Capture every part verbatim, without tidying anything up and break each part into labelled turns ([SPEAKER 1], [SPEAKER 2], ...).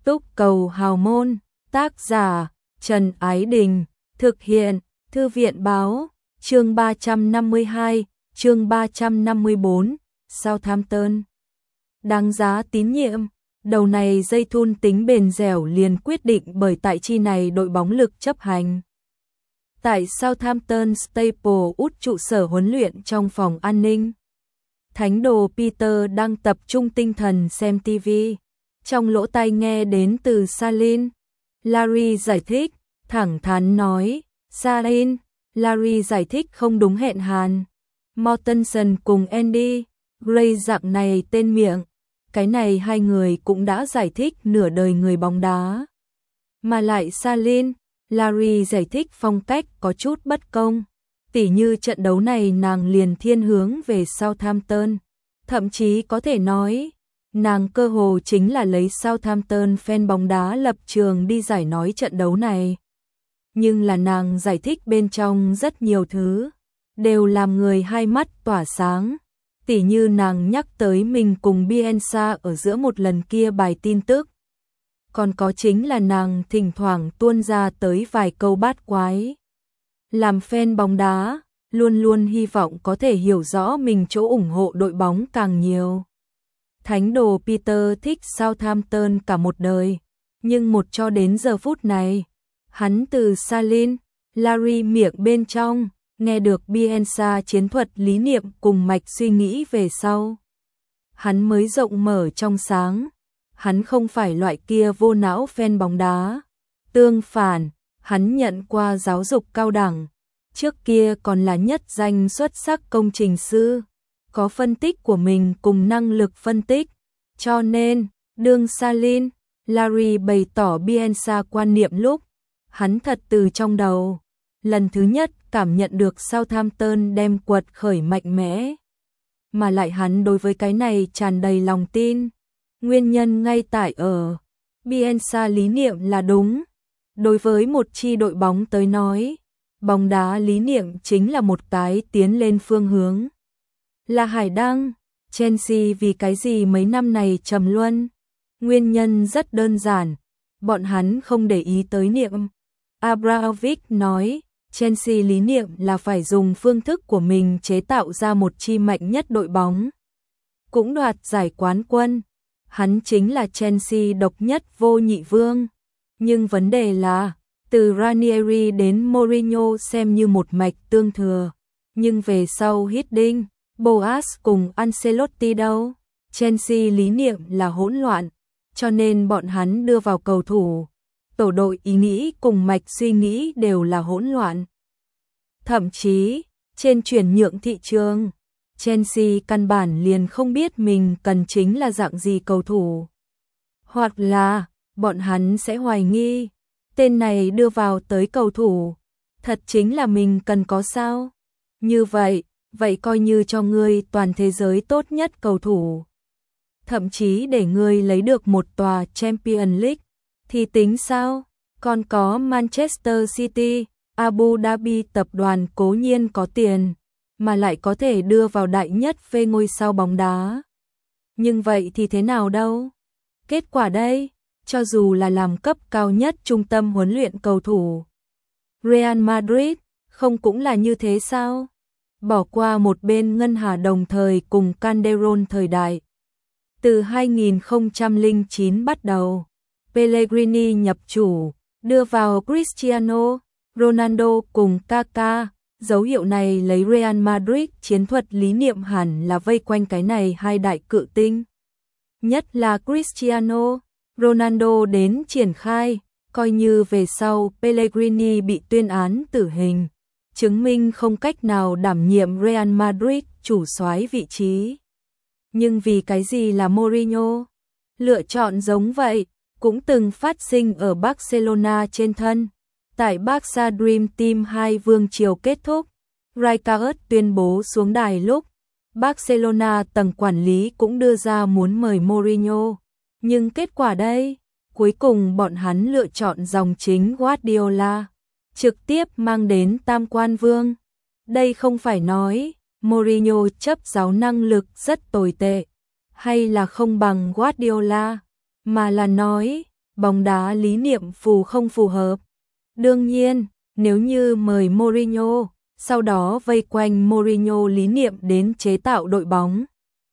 [SPEAKER 1] Túc Cầu Hào Môn, tác giả Trần Ái Đình, thực hiện Thư viện Báo, chương ba trăm năm mươi hai, chương ba trăm năm mươi bốn, Southampton. Đáng giá tín nhiệm, đầu này dây thun tính bền dẻo liền quyết định bởi tại chi này đội bóng lực chấp hành. Tại Southampton Staple út trụ sở huấn luyện trong phòng an ninh. Thánh đồ Peter đang tập trung tinh thần xem ti vi. Trong lỗ tai nghe đến từ Salin. Larry giải thích, thẳng thắn nói, Salin, Larry giải thích không đúng hẹn hàn. Mortensen cùng Andy Gray dạng này tên miệng. Cái này hai người cũng đã giải thích nửa đời người bóng đá. Mà lại Salin, Larry giải thích phong cách có chút bất công. Tỉ như trận đấu này nàng liền thiên hướng về Southampton. Thậm chí có thể nói, nàng cơ hồ chính là lấy Southampton fan bóng đá lập trường đi giải nói trận đấu này. Nhưng là nàng giải thích bên trong rất nhiều thứ, đều làm người hai mắt tỏa sáng. Tỉ như nàng nhắc tới mình cùng Bielsa ở giữa một lần kia bài tin tức. Còn có chính là nàng thỉnh thoảng tuôn ra tới vài câu bát quái. Làm fan bóng đá, luôn luôn hy vọng có thể hiểu rõ mình chỗ ủng hộ đội bóng càng nhiều. Thánh đồ Peter thích Southampton cả một đời, nhưng một cho đến giờ phút này, hắn từ Salin, Larry miệng bên trong, nghe được Bielsa chiến thuật lý niệm cùng mạch suy nghĩ về sau. Hắn mới rộng mở trong sáng, hắn không phải loại kia vô não fan bóng đá. Tương phản, hắn nhận qua giáo dục cao đẳng, trước kia còn là nhất danh xuất sắc công trình sư, có phân tích của mình cùng năng lực phân tích. Cho nên, đương Salin, Larry bày tỏ Bielsa quan niệm lúc, hắn thật từ trong đầu, lần thứ nhất cảm nhận được Southampton đem quật khởi mạnh mẽ. Mà lại hắn đối với cái này tràn đầy lòng tin. Nguyên nhân ngay tại ở, Bielsa lý niệm là đúng. Đối với một chi đội bóng tới nói, bóng đá lý niệm chính là một cái tiến lên phương hướng. Là hải đăng, Chelsea vì cái gì mấy năm này trầm luân? Nguyên nhân rất đơn giản, bọn hắn không để ý tới niệm. Abramovich nói, Chelsea lý niệm là phải dùng phương thức của mình chế tạo ra một chi mạnh nhất đội bóng, cũng đoạt giải quán quân. Hắn chính là Chelsea độc nhất vô nhị vương. Nhưng vấn đề là, từ Ranieri đến Mourinho xem như một mạch tương thừa. Nhưng về sau Hiddink, Boas cùng Ancelotti đâu? Chelsea lý niệm là hỗn loạn, cho nên bọn hắn đưa vào cầu thủ, tổ đội ý nghĩ cùng mạch suy nghĩ đều là hỗn loạn. Thậm chí, trên chuyển nhượng thị trường, Chelsea căn bản liền không biết mình cần chính là dạng gì cầu thủ. Hoặc là, bọn hắn sẽ hoài nghi, tên này đưa vào tới cầu thủ, thật chính là mình cần có sao? Như vậy, vậy coi như cho ngươi toàn thế giới tốt nhất cầu thủ. Thậm chí để ngươi lấy được một tòa Champions League, thì tính sao? Còn có Manchester City, Abu Dhabi tập đoàn cố nhiên có tiền, mà lại có thể đưa vào đại nhất phê ngôi sao bóng đá. Nhưng vậy thì thế nào đâu? Kết quả đây, cho dù là làm cấp cao nhất trung tâm huấn luyện cầu thủ, Real Madrid, không cũng là như thế sao? Bỏ qua một bên ngân hà đồng thời cùng Calderon thời đại. Từ hai nghìn không trăm lẻ chín bắt đầu, Pellegrini nhập chủ, đưa vào Cristiano Ronaldo cùng Kaká. Dấu hiệu này lấy Real Madrid chiến thuật lý niệm hẳn là vây quanh cái này hai đại cự tinh. Nhất là Cristiano Ronaldo đến triển khai, coi như về sau Pellegrini bị tuyên án tử hình, chứng minh không cách nào đảm nhiệm Real Madrid chủ soái vị trí. Nhưng vì cái gì là Mourinho? Lựa chọn giống vậy, cũng từng phát sinh ở Barcelona trên thân. Tại Barca Dream Team hai vương triều kết thúc, Rijkaard tuyên bố xuống đài lúc, Barcelona tầng quản lý cũng đưa ra muốn mời Mourinho. Nhưng kết quả đây, cuối cùng bọn hắn lựa chọn dòng chính Guardiola, trực tiếp mang đến tam quan vương. Đây không phải nói, Mourinho chấp giáo năng lực rất tồi tệ, hay là không bằng Guardiola, mà là nói, bóng đá lý niệm phù không phù hợp. Đương nhiên, nếu như mời Mourinho, sau đó vây quanh Mourinho lý niệm đến chế tạo đội bóng,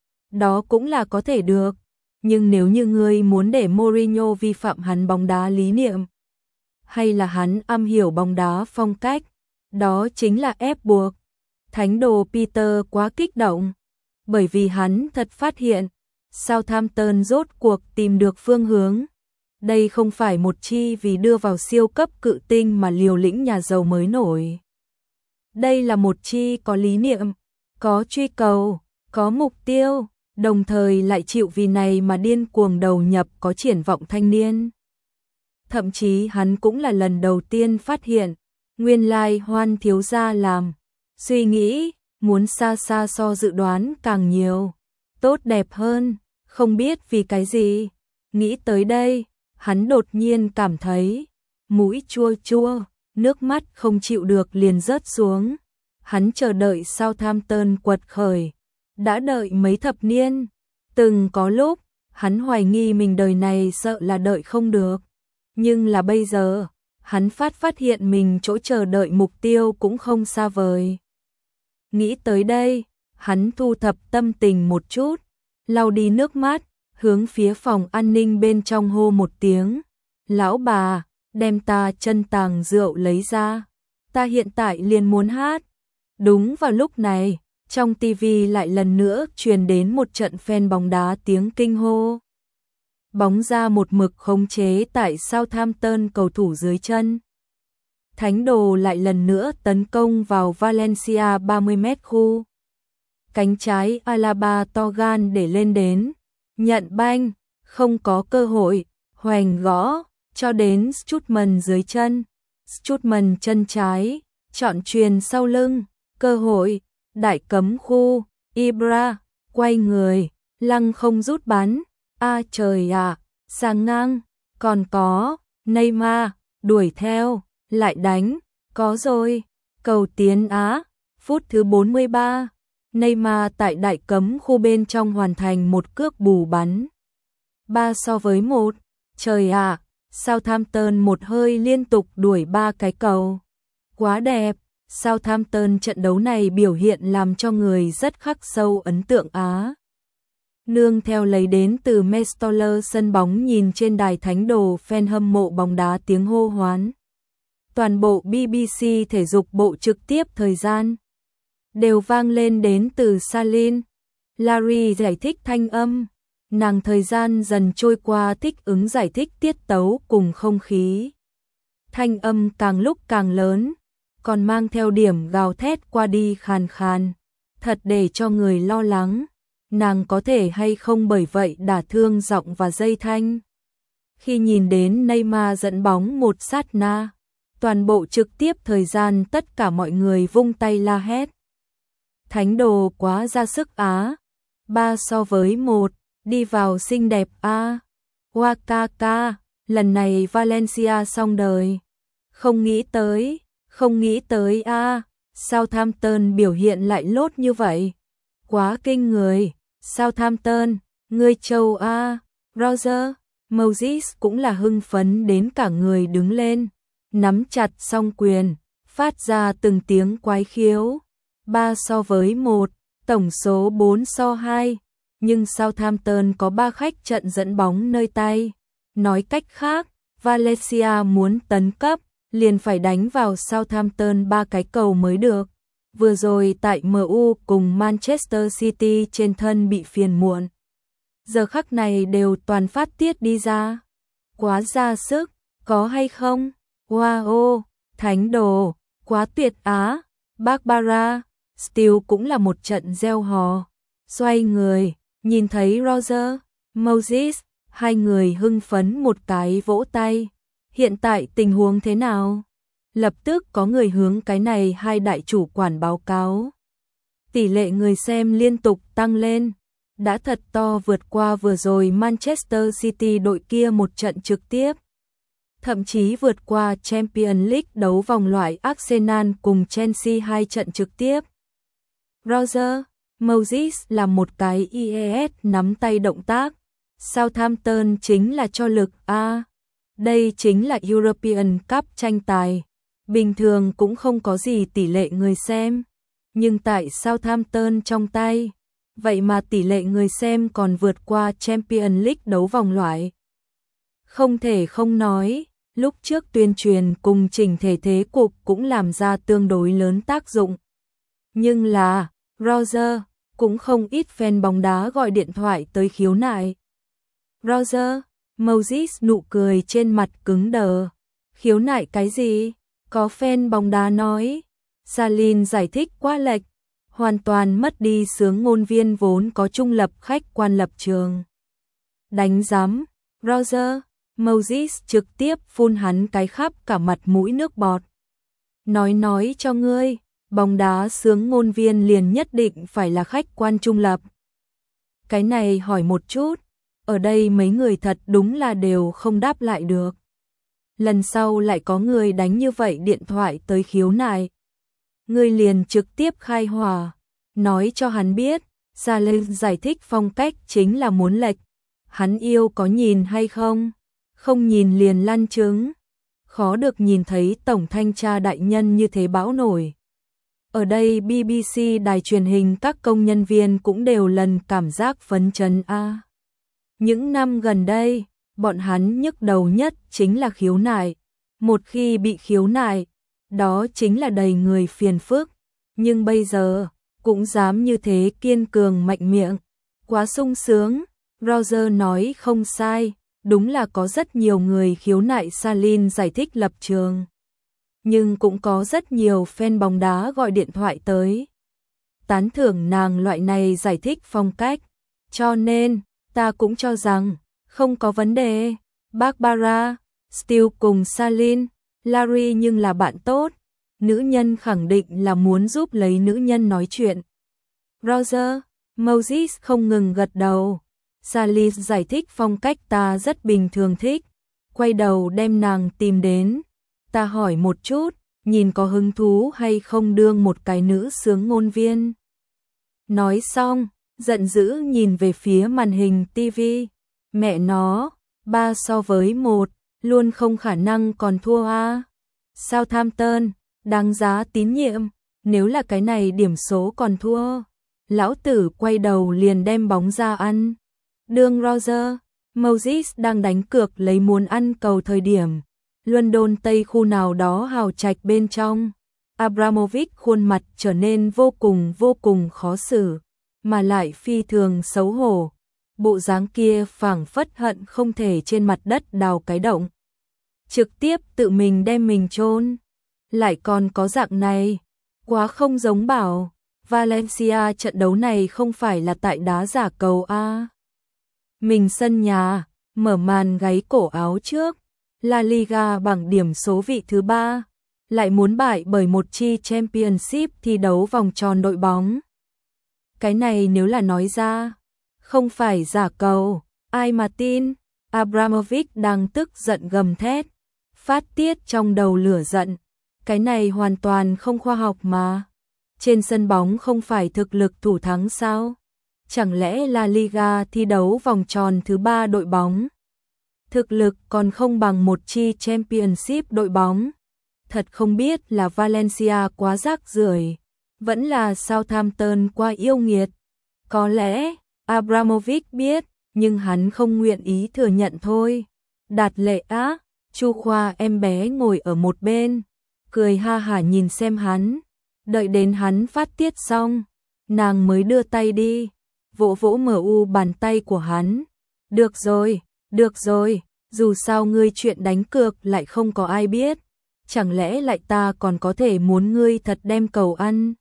[SPEAKER 1] đó cũng là có thể được. Nhưng nếu như ngươi muốn để Mourinho vi phạm hắn bóng đá lý niệm, hay là hắn am hiểu bóng đá phong cách, đó chính là ép buộc. Thánh đồ Peter quá kích động, bởi vì hắn thật phát hiện, Southampton rốt cuộc tìm được phương hướng. Đây không phải một chi vì đưa vào siêu cấp cự tinh mà liều lĩnh nhà giàu mới nổi. Đây là một chi có lý niệm, có truy cầu, có mục tiêu, đồng thời lại chịu vì này mà điên cuồng đầu nhập có triển vọng thanh niên. Thậm chí hắn cũng là lần đầu tiên phát hiện, nguyên lai Hoan thiếu gia làm, suy nghĩ, muốn xa xa so dự đoán càng nhiều, tốt đẹp hơn, không biết vì cái gì. Nghĩ tới đây, hắn đột nhiên cảm thấy, mũi chua chua, nước mắt không chịu được liền rớt xuống. Hắn chờ đợi Southampton quật khởi, đã đợi mấy thập niên, từng có lúc, hắn hoài nghi mình đời này sợ là đợi không được. Nhưng là bây giờ, hắn phát phát hiện mình chỗ chờ đợi mục tiêu cũng không xa vời. Nghĩ tới đây, hắn thu thập tâm tình một chút, lau đi nước mắt, hướng phía phòng an ninh bên trong hô một tiếng. Lão bà, đem ta chân tàng rượu lấy ra, ta hiện tại liền muốn hát. Đúng vào lúc này, trong tivi lại lần nữa truyền đến một trận fan bóng đá tiếng kinh hô. Bóng ra một mực khống chế tại Southampton cầu thủ dưới chân. Thánh đồ lại lần nữa tấn công vào Valencia ba mươi mét khu. Cánh trái Alaba to gan để lên đến, nhận banh, không có cơ hội, hoành gõ, cho đến Strootman dưới chân. Strootman chân trái, chọn chuyền sau lưng, cơ hội, đại cấm khu, Ibra, quay người, lăng không rút bắn, a trời ạ, à, sang ngang, còn có, Neymar, đuổi theo, lại đánh, có rồi, cầu tiến Á, phút thứ bốn mươi ba, Neymar tại đại cấm khu bên trong hoàn thành một cước bù bắn. Ba so với một, trời ạ, à, Southampton một hơi liên tục đuổi ba cái cầu. Quá đẹp, Southampton trận đấu này biểu hiện làm cho người rất khắc sâu ấn tượng Á. Nương theo lấy đến từ Mestoller sân bóng nhìn trên đài thánh đồ fan hâm mộ bóng đá tiếng hô hoán. Toàn bộ bê bê xê thể dục bộ trực tiếp thời gian đều vang lên đến từ Salin. Larry giải thích thanh âm, nàng thời gian dần trôi qua thích ứng giải thích tiết tấu cùng không khí. Thanh âm càng lúc càng lớn, còn mang theo điểm gào thét qua đi khàn khàn, thật để cho người lo lắng. Nàng có thể hay không bởi vậy đả thương giọng và dây thanh. Khi nhìn đến Neymar dẫn bóng một sát na, toàn bộ trực tiếp thời gian tất cả mọi người vung tay la hét. Thánh đồ quá ra sức Á, ba so với một, đi vào xinh đẹp A. Wakaka, lần này Valencia xong đời. Không nghĩ tới, không nghĩ tới A, Southampton biểu hiện lại lốt như vậy. Quá kinh người. Southampton, người châu A, Roger, Moses cũng là hưng phấn đến cả người đứng lên, nắm chặt song quyền, phát ra từng tiếng quái khiếu. Ba so với một, tổng số bốn so hai, nhưng Southampton có ba khách trận dẫn bóng nơi tay. Nói cách khác, Valencia muốn tấn cấp, liền phải đánh vào Southampton ba cái cầu mới được. Vừa rồi tại em u cùng Manchester City trên thân bị phiền muộn. Giờ khắc này đều toàn phát tiết đi ra. Quá ra sức, có hay không? Wow, thánh đồ, quá tuyệt Á. Barbara, Steele cũng là một trận reo hò. Xoay người, nhìn thấy Roger, Moses, hai người hưng phấn một cái vỗ tay. Hiện tại tình huống thế nào? Lập tức có người hướng cái này hai đại chủ quản báo cáo. Tỷ lệ người xem liên tục tăng lên, đã thật to vượt qua vừa rồi Manchester City đội kia một trận trực tiếp. Thậm chí vượt qua Champions League đấu vòng loại Arsenal cùng Chelsea hai trận trực tiếp. Roger, Moses là một cái i e ét nắm tay động tác. Southampton chính là cho lực A. Đây chính là European Cup tranh tài. Bình thường cũng không có gì tỷ lệ người xem. Nhưng tại Southampton trong tay, vậy mà tỷ lệ người xem còn vượt qua Champions League đấu vòng loại. Không thể không nói, lúc trước tuyên truyền cùng chỉnh thể thế cục cũng làm ra tương đối lớn tác dụng. Nhưng là, Roger, cũng không ít fan bóng đá gọi điện thoại tới khiếu nại. Roger, Moses nụ cười trên mặt cứng đờ. Khiếu nại cái gì? Có fan bóng đá nói. Salin giải thích quá lệch, hoàn toàn mất đi sướng ngôn viên vốn có trung lập khách quan lập trường. Đánh giám, Roger, Moses trực tiếp phun hắn cái khắp cả mặt mũi nước bọt. Nói nói cho ngươi, bóng đá sướng ngôn viên liền nhất định phải là khách quan trung lập. Cái này hỏi một chút, ở đây mấy người thật đúng là đều không đáp lại được. Lần sau lại có người đánh như vậy điện thoại tới khiếu nại, ngươi liền trực tiếp khai hỏa, nói cho hắn biết, Saleh giải thích phong cách chính là muốn lệch. Hắn yêu có nhìn hay không? Không nhìn liền lăn trứng. Khó được nhìn thấy tổng thanh tra đại nhân như thế bão nổi. Ở đây bê bê xê đài truyền hình các công nhân viên cũng đều lần cảm giác phấn chấn a. À. Những năm gần đây, bọn hắn nhức đầu nhất chính là khiếu nại. Một khi bị khiếu nại, đó chính là đầy người phiền phức. Nhưng bây giờ, cũng dám như thế kiên cường mạnh miệng. Quá sung sướng, Roger nói không sai, đúng là có rất nhiều người khiếu nại Salin giải thích lập trường. Nhưng cũng có rất nhiều fan bóng đá gọi điện thoại tới. Tán thưởng nàng loại này giải thích phong cách. Cho nên, ta cũng cho rằng, không có vấn đề. Barbara, Steele cùng Salin, Larry nhưng là bạn tốt. Nữ nhân khẳng định là muốn giúp lấy nữ nhân nói chuyện. Roger, Moses không ngừng gật đầu. Salin giải thích phong cách ta rất bình thường thích. Quay đầu đem nàng tìm đến. Ta hỏi một chút, nhìn có hứng thú hay không đương một cái nữ sướng ngôn viên. Nói xong, giận dữ nhìn về phía màn hình ti vi. Mẹ nó, ba so với một, luôn không khả năng còn thua a. Southampton, đáng giá tín nhiệm, nếu là cái này điểm số còn thua. Lão tử quay đầu liền đem bóng ra ăn. Đương Roger, Moses đang đánh cược lấy muốn ăn cầu thời điểm. London Tây khu nào đó hào trạch bên trong. Abramovich khuôn mặt trở nên vô cùng vô cùng khó xử, mà lại phi thường xấu hổ. Bộ dáng kia phảng phất hận không thể trên mặt đất đào cái động. Trực tiếp tự mình đem mình chôn. Lại còn có dạng này. Quá không giống bảo. Valencia trận đấu này không phải là tại đá giả cầu A. Mình sân nhà, mở màn gáy cổ áo trước. La Liga bằng điểm số vị thứ ba, lại muốn bại bởi một chi Championship thi đấu vòng tròn đội bóng. Cái này nếu là nói ra, không phải giả cầu, ai mà tin. Abramovich đang tức giận gầm thét, phát tiết trong đầu lửa giận. Cái này hoàn toàn không khoa học mà. Trên sân bóng không phải thực lực thủ thắng sao? Chẳng lẽ La Liga thi đấu vòng tròn thứ ba đội bóng? Thực lực còn không bằng một chi Championship đội bóng. Thật không biết là Valencia quá rác rưởi, vẫn là Southampton quá yêu nghiệt. Có lẽ Abramovich biết, nhưng hắn không nguyện ý thừa nhận thôi. Đạt Lệ á, Chu Khoa em bé ngồi ở một bên, cười ha hả nhìn xem hắn. Đợi đến hắn phát tiết xong, nàng mới đưa tay đi, vỗ vỗ mờ u bàn tay của hắn. Được rồi, được rồi, dù sao ngươi chuyện đánh cược lại không có ai biết. Chẳng lẽ lại ta còn có thể muốn ngươi thật đem cầu ăn?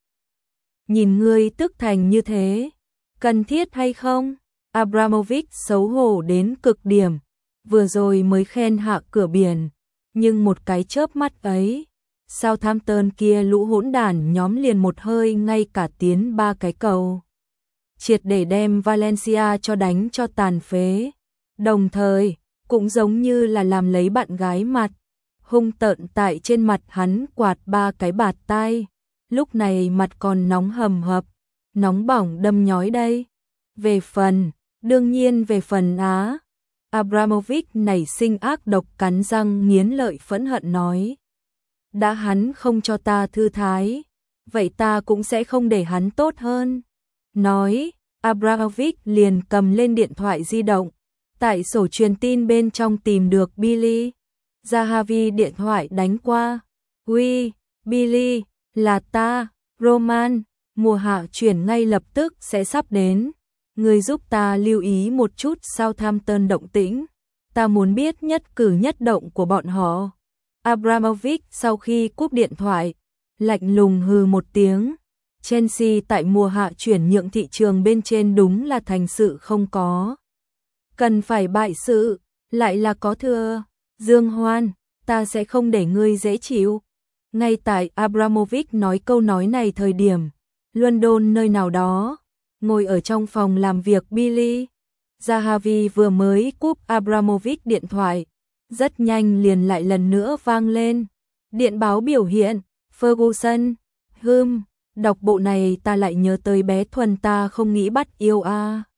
[SPEAKER 1] Nhìn ngươi tức thành như thế, cần thiết hay không? Abramovich xấu hổ đến cực điểm, vừa rồi mới khen hạ cửa biển, nhưng một cái chớp mắt ấy, Southampton kia lũ hỗn đản nhóm liền một hơi ngay cả tiến ba cái cầu. Triệt để đem Valencia cho đánh cho tàn phế. Đồng thời, cũng giống như là làm lấy bạn gái mặt, hung tợn tại trên mặt hắn quạt ba cái bạt tai. Lúc này mặt còn nóng hầm hập, nóng bỏng đâm nhói đây. Về phần, đương nhiên về phần á, Abramovich nảy sinh ác độc, cắn răng nghiến lợi phẫn hận nói. Đã hắn không cho ta thư thái, vậy ta cũng sẽ không để hắn tốt hơn. Nói, Abramovich liền cầm lên điện thoại di động, tại sổ truyền tin bên trong tìm được Billy. Zahavi điện thoại đánh qua. Uy, Billy, là ta, Roman, mùa hạ chuyển ngay lập tức sẽ sắp đến. Người giúp ta lưu ý một chút Southampton động tĩnh. Ta muốn biết nhất cử nhất động của bọn họ. Abramovich sau khi cúp điện thoại, lạnh lùng hừ một tiếng. Chelsea tại mùa hạ chuyển nhượng thị trường bên trên đúng là thành sự không có. Cần phải bại sự, lại là có thừa. Dương Hoan, ta sẽ không để ngươi dễ chịu. Ngay tại Abramovich nói câu nói này thời điểm, London nơi nào đó, ngồi ở trong phòng làm việc Billy. Zahavi vừa mới cúp Abramovich điện thoại, rất nhanh liền lại lần nữa vang lên. Điện báo biểu hiện, Ferguson, hừm, đọc bộ này ta lại nhớ tới bé Thuần ta không nghĩ bắt yêu a. À.